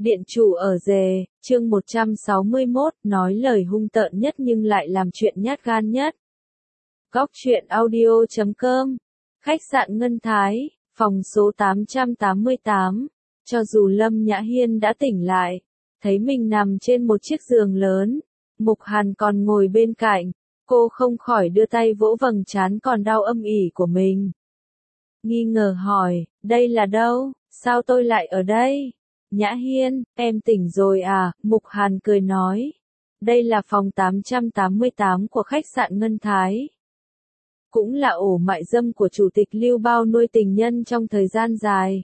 Điện chủ ở rề, chương 161, nói lời hung tợn nhất nhưng lại làm chuyện nhát gan nhất. Góc truyện audio.com, khách sạn Ngân Thái, phòng số 888. Cho dù Lâm Nhã Hiên đã tỉnh lại, thấy mình nằm trên một chiếc giường lớn, Mục Hàn còn ngồi bên cạnh, cô không khỏi đưa tay vỗ vầng trán còn đau âm ỉ của mình. Nghi ngờ hỏi, đây là đâu, sao tôi lại ở đây? Nhã Hiên, em tỉnh rồi à? Mục Hàn cười nói. Đây là phòng 888 của khách sạn Ngân Thái. Cũng là ổ mại dâm của chủ tịch Lưu bao nuôi tình nhân trong thời gian dài.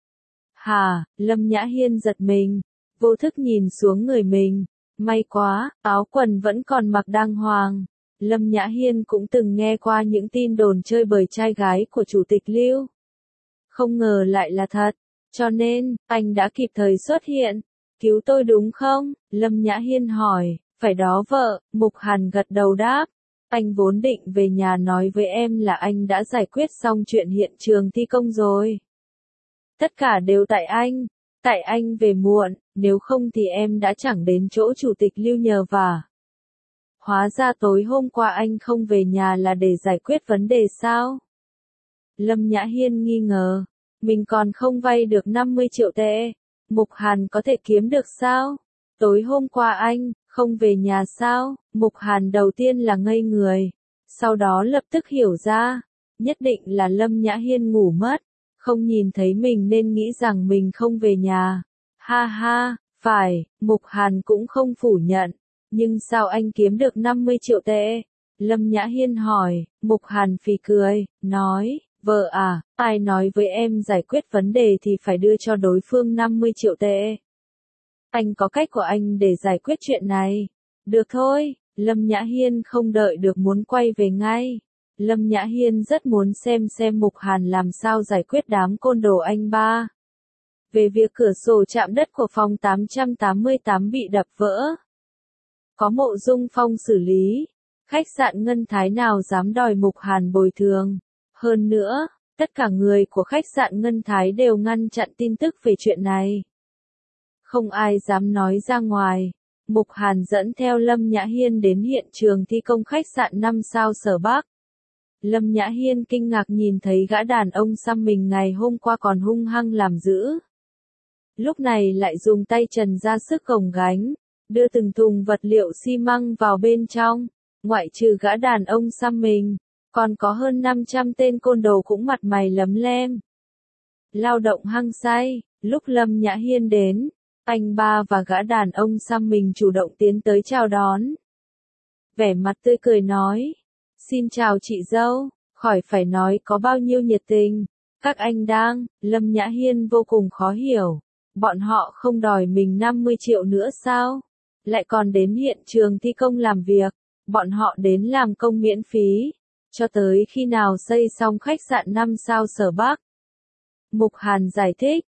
Hà, Lâm Nhã Hiên giật mình, vô thức nhìn xuống người mình. May quá, áo quần vẫn còn mặc đàng hoàng. Lâm Nhã Hiên cũng từng nghe qua những tin đồn chơi bời trai gái của chủ tịch Lưu. Không ngờ lại là thật. Cho nên, anh đã kịp thời xuất hiện. Cứu tôi đúng không? Lâm Nhã Hiên hỏi. Phải đó vợ, Mục Hàn gật đầu đáp. Anh vốn định về nhà nói với em là anh đã giải quyết xong chuyện hiện trường thi công rồi. Tất cả đều tại anh. Tại anh về muộn, nếu không thì em đã chẳng đến chỗ chủ tịch Lưu nhờ vả. Hóa ra tối hôm qua anh không về nhà là để giải quyết vấn đề sao? Lâm Nhã Hiên nghi ngờ. Mình còn không vay được 50 triệu tệ. Mục Hàn có thể kiếm được sao? Tối hôm qua anh, không về nhà sao? Mục Hàn đầu tiên là ngây người. Sau đó lập tức hiểu ra. Nhất định là Lâm Nhã Hiên ngủ mất. Không nhìn thấy mình nên nghĩ rằng mình không về nhà. Ha ha, phải, Mục Hàn cũng không phủ nhận. Nhưng sao anh kiếm được 50 triệu tệ? Lâm Nhã Hiên hỏi. Mục Hàn phì cười, nói. Vợ à, ai nói với em giải quyết vấn đề thì phải đưa cho đối phương 50 triệu tệ. Anh có cách của anh để giải quyết chuyện này. Được thôi, Lâm Nhã Hiên không đợi được muốn quay về ngay. Lâm Nhã Hiên rất muốn xem Mục Hàn làm sao giải quyết đám côn đồ anh ba. Về việc cửa sổ chạm đất của phòng 888 bị đập vỡ. Có Mộ Dung Phong xử lý. Khách sạn Ngân Thái nào dám đòi Mục Hàn bồi thường. Hơn nữa, tất cả người của khách sạn Ngân Thái đều ngăn chặn tin tức về chuyện này. Không ai dám nói ra ngoài. Mục Hàn dẫn theo Lâm Nhã Hiên đến hiện trường thi công khách sạn 5 sao Sở Bắc. Lâm Nhã Hiên kinh ngạc nhìn thấy gã đàn ông xăm mình ngày hôm qua còn hung hăng làm dữ. Lúc này lại dùng tay trần ra sức gồng gánh, đưa từng thùng vật liệu xi măng vào bên trong. Ngoại trừ gã đàn ông xăm mình, còn có hơn 500 tên côn đồ cũng mặt mày lấm lem. Lao động hăng say, lúc Lâm Nhã Hiên đến, anh ba và gã đàn ông xăm mình chủ động tiến tới chào đón. Vẻ mặt tươi cười nói, xin chào chị dâu, khỏi phải nói có bao nhiêu nhiệt tình. Các anh đang, Lâm Nhã Hiên vô cùng khó hiểu. Bọn họ không đòi mình 50 triệu nữa sao? Lại còn đến hiện trường thi công làm việc. Bọn họ đến làm công miễn phí. Cho tới khi nào xây xong khách sạn 5 sao Sở Bắc. Mục Hàn giải thích,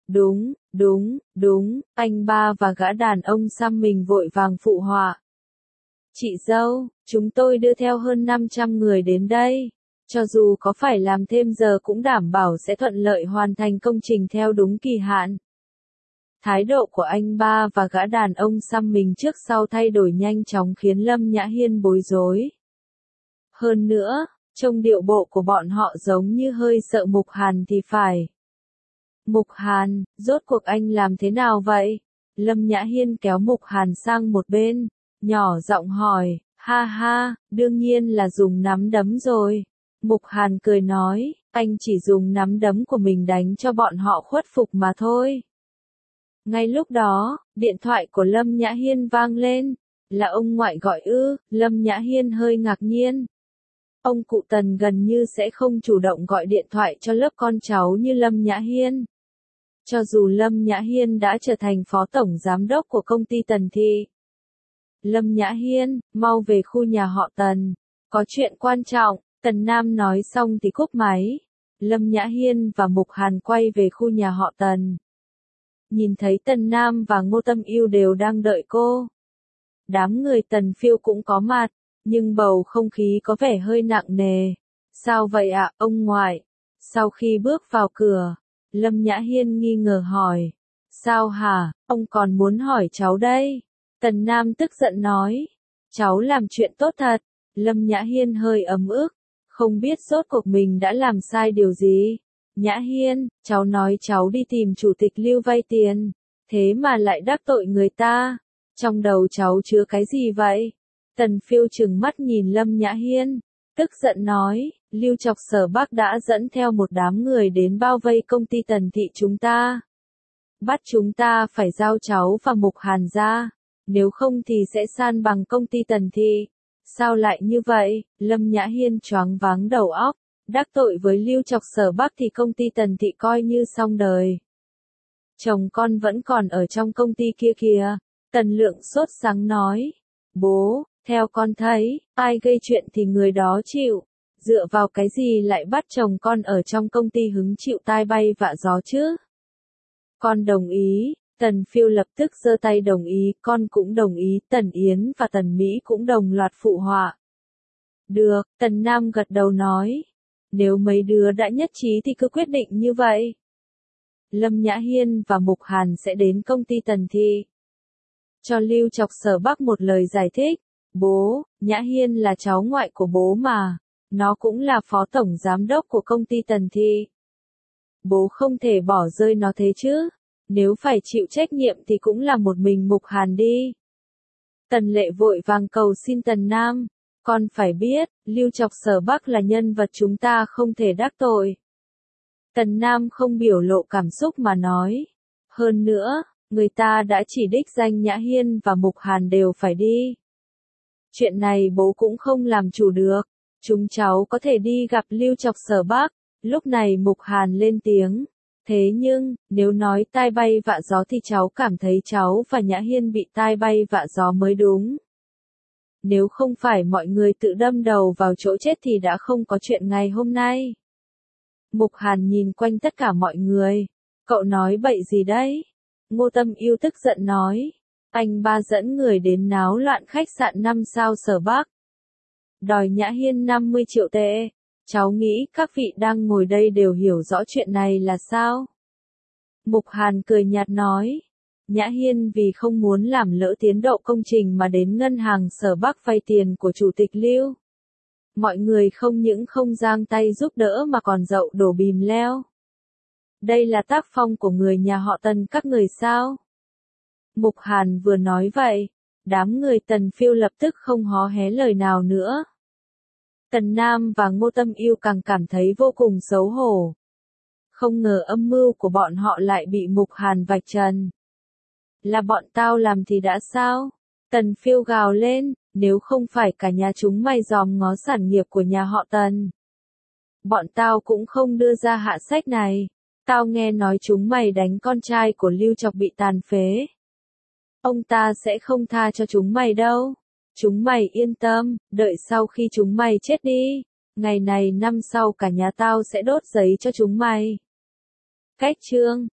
đúng, anh ba và gã đàn ông xăm mình vội vàng phụ họa. Chị dâu, chúng tôi đưa theo hơn 500 người đến đây. Cho dù có phải làm thêm giờ cũng đảm bảo sẽ thuận lợi hoàn thành công trình theo đúng kỳ hạn. Thái độ của anh ba và gã đàn ông xăm mình trước sau thay đổi nhanh chóng khiến Lâm Nhã Hiên bối rối. Hơn nữa, trông điệu bộ của bọn họ giống như hơi sợ Mục Hàn thì phải. Mục Hàn, rốt cuộc anh làm thế nào vậy? Lâm Nhã Hiên kéo Mục Hàn sang một bên, nhỏ giọng hỏi, ha ha, đương nhiên là dùng nắm đấm rồi. Mục Hàn cười nói, anh chỉ dùng nắm đấm của mình đánh cho bọn họ khuất phục mà thôi. Ngay lúc đó, điện thoại của Lâm Nhã Hiên vang lên, là ông ngoại gọi ư? Lâm Nhã Hiên hơi ngạc nhiên. Ông cụ Tần gần như sẽ không chủ động gọi điện thoại cho lớp con cháu như Lâm Nhã Hiên. Cho dù Lâm Nhã Hiên đã trở thành phó tổng giám đốc của công ty Tần Thị. Lâm Nhã Hiên, mau về khu nhà họ Tần. Có chuyện quan trọng, Tần Nam nói xong thì cúp máy. Lâm Nhã Hiên và Mục Hàn quay về khu nhà họ Tần. Nhìn thấy Tần Nam và Ngô Tâm Yêu đều đang đợi cô. Đám người Tần Phiêu cũng có mặt. Nhưng bầu không khí có vẻ hơi nặng nề. Sao vậy ạ, ông ngoại? Sau khi bước vào cửa, Lâm Nhã Hiên nghi ngờ hỏi. Sao hả, ông còn muốn hỏi cháu đây? Tần Nam tức giận nói. Cháu làm chuyện tốt thật. Lâm Nhã Hiên hơi ấm ức. Không biết rốt cuộc mình đã làm sai điều gì. Nhã Hiên, cháu nói cháu đi tìm chủ tịch Lưu vay tiền. Thế mà lại đắc tội người ta. Trong đầu cháu chứa cái gì vậy? Tần Phiêu trừng mắt nhìn Lâm Nhã Hiên. Tức giận nói, Lưu Chọc Sở Bắc đã dẫn theo một đám người đến bao vây công ty Tần Thị chúng ta. Bắt chúng ta phải giao cháu và Mục Hàn ra. Nếu không thì sẽ san bằng công ty Tần Thị. Sao lại như vậy? Lâm Nhã Hiên choáng váng đầu óc. Đắc tội với Lưu Chọc Sở Bắc thì công ty Tần Thị coi như xong đời. Chồng con vẫn còn ở trong công ty kia kìa. Tần Lượng sốt sắng nói. Bố, theo con thấy, ai gây chuyện thì người đó chịu. Dựa vào cái gì lại bắt chồng con ở trong công ty hứng chịu tai bay vạ gió chứ? Con đồng ý. Tần Phiêu lập tức giơ tay đồng ý, con cũng đồng ý, Tần Yến và Tần Mỹ cũng đồng loạt phụ họa. Được, Tần Nam gật đầu nói. Nếu mấy đứa đã nhất trí thì cứ quyết định như vậy. Lâm Nhã Hiên và Mục Hàn sẽ đến công ty Tần Thị. Cho Lưu Chọc Sở Bắc một lời giải thích. Bố, Nhã Hiên là cháu ngoại của bố mà. Nó cũng là phó tổng giám đốc của công ty Tần Thị. Bố không thể bỏ rơi nó thế chứ. Nếu phải chịu trách nhiệm thì cũng là một mình Mục Hàn đi. Tần Lệ vội vàng cầu xin Tần Nam. Con phải biết, Lưu Chọc Sở Bắc là nhân vật chúng ta không thể đắc tội. Tần Nam không biểu lộ cảm xúc mà nói. Hơn nữa, người ta đã chỉ đích danh Nhã Hiên và Mục Hàn đều phải đi. Chuyện này bố cũng không làm chủ được. Chúng cháu có thể đi gặp Lưu Chọc Sở Bắc. Lúc này Mục Hàn lên tiếng. Thế nhưng, nếu nói tai bay vạ gió thì cháu cảm thấy cháu và Nhã Hiên bị tai bay vạ gió mới đúng. Nếu không phải mọi người tự đâm đầu vào chỗ chết thì đã không có chuyện ngày hôm nay. Mục Hàn nhìn quanh tất cả mọi người. Cậu nói bậy gì đấy? Ngô Tâm Yêu tức giận nói. Anh ba dẫn người đến náo loạn khách sạn 5 sao Sở Bắc. Đòi Nhã Hiên 50 triệu tệ. Cháu nghĩ các vị đang ngồi đây đều hiểu rõ chuyện này là sao? Mục Hàn cười nhạt nói. Nhã Hiên vì không muốn làm lỡ tiến độ công trình mà đến ngân hàng Sở Bắc vay tiền của chủ tịch Lưu. Mọi người không những không giang tay giúp đỡ mà còn dậu đổ bìm leo. Đây là tác phong của người nhà họ Tần các người sao? Mục Hàn vừa nói vậy, đám người Tần Phiêu lập tức không hó hé lời nào nữa. Tần Nam và Ngô Tâm Yêu càng cảm thấy vô cùng xấu hổ. Không ngờ âm mưu của bọn họ lại bị Mục Hàn vạch trần. Là bọn tao làm thì đã sao? Tần Phiêu gào lên, nếu không phải cả nhà chúng mày dòm ngó sản nghiệp của nhà họ Tần. Bọn tao cũng không đưa ra hạ sách này. Tao nghe nói chúng mày đánh con trai của Lưu Chọc bị tàn phế. Ông ta sẽ không tha cho chúng mày đâu. Chúng mày yên tâm, đợi sau khi chúng mày chết đi. Ngày này năm sau cả nhà tao sẽ đốt giấy cho chúng mày. Cách chương